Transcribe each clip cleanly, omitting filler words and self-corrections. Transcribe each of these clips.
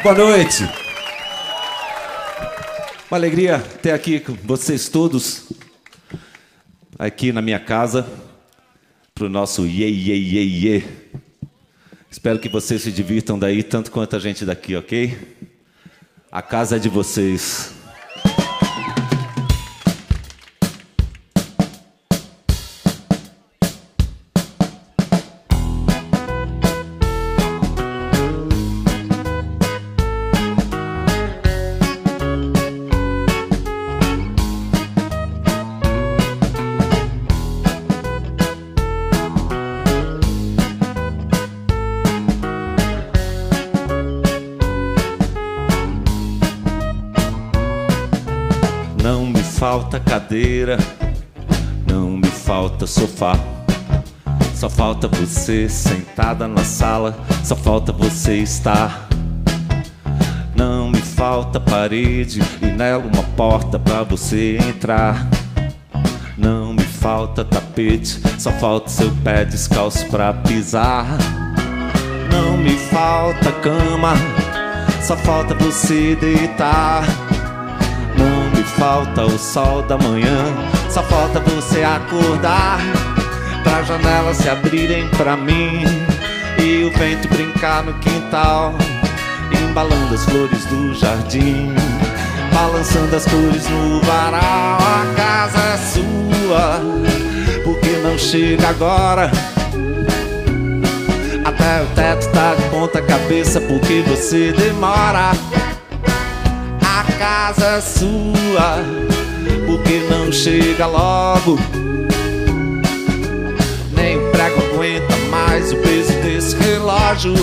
Boa noite. Uma alegria ter aqui com vocês todos, aqui na minha casa, para o nosso Iê, Iê, Iê, Iê. Espero que vocês se divirtam daí, tanto quanto a gente daqui, ok? A casa é de vocês. Não me falta cadeira, não me falta sofá. Só falta você sentada na sala, só falta você estar. Não me falta parede e nela uma porta pra você entrar. Não me falta tapete, só falta seu pé descalço pra pisar. Não me falta cama, só falta você deitar. Não me falta o sol da manhã, só falta você acordar, pra janelas se abrirem pra mim e o vento brincar no quintal, embalando as flores do jardim, balançando as cores no varal. A casa é sua, por que não chega agora? Até o teto tá de ponta cabeça, porque você demora. A casa é sua, porque não chega logo? Nem o prego aguenta mais o peso desse relógio.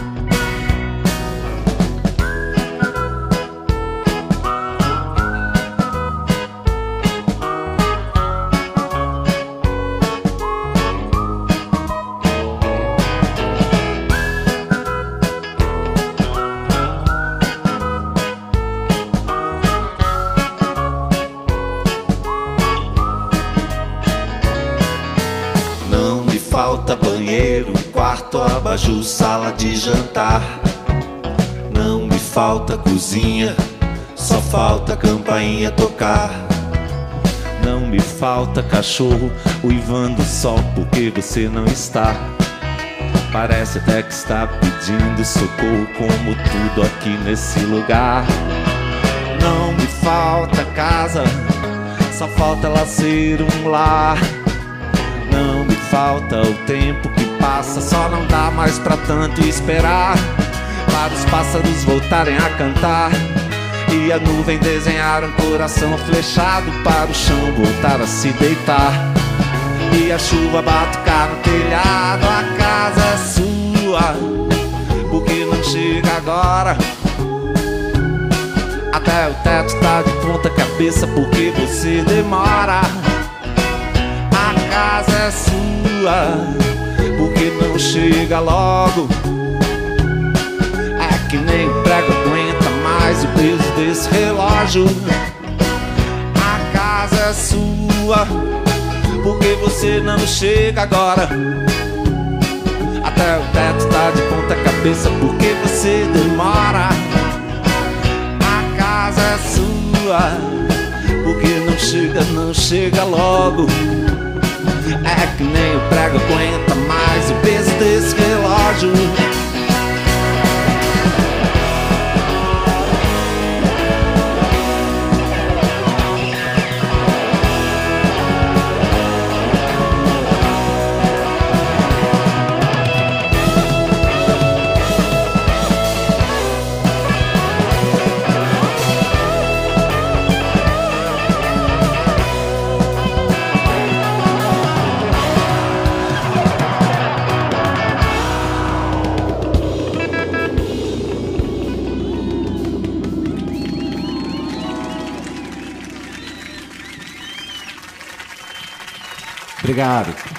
Falta banheiro, quarto, abajur, sala de jantar. Não me falta cozinha, só falta campainha tocar. Não me falta cachorro uivando só porque você não está. Parece até que está pedindo socorro, como tudo aqui nesse lugar. Não me falta casa, só falta ela ser um lar. Não me falta o tempo que passa, só não dá mais pra tanto esperar, para os pássaros voltarem a cantar e a nuvem desenhar um coração flechado, para o chão voltar a se deitar e a chuva batucar no telhado. A casa é sua, porque não chega agora? Até o teto tá de ponta cabeça, porque você demora. A casa é sua, porque não chega logo? É que nem o prego aguenta mais o peso desse relógio. A casa é sua, porque você não chega agora? Até o teto tá de ponta cabeça, porque você demora. A casa é sua, porque não chega logo? É que nem o prego aguenta mais o peso desse relógio. Obrigado.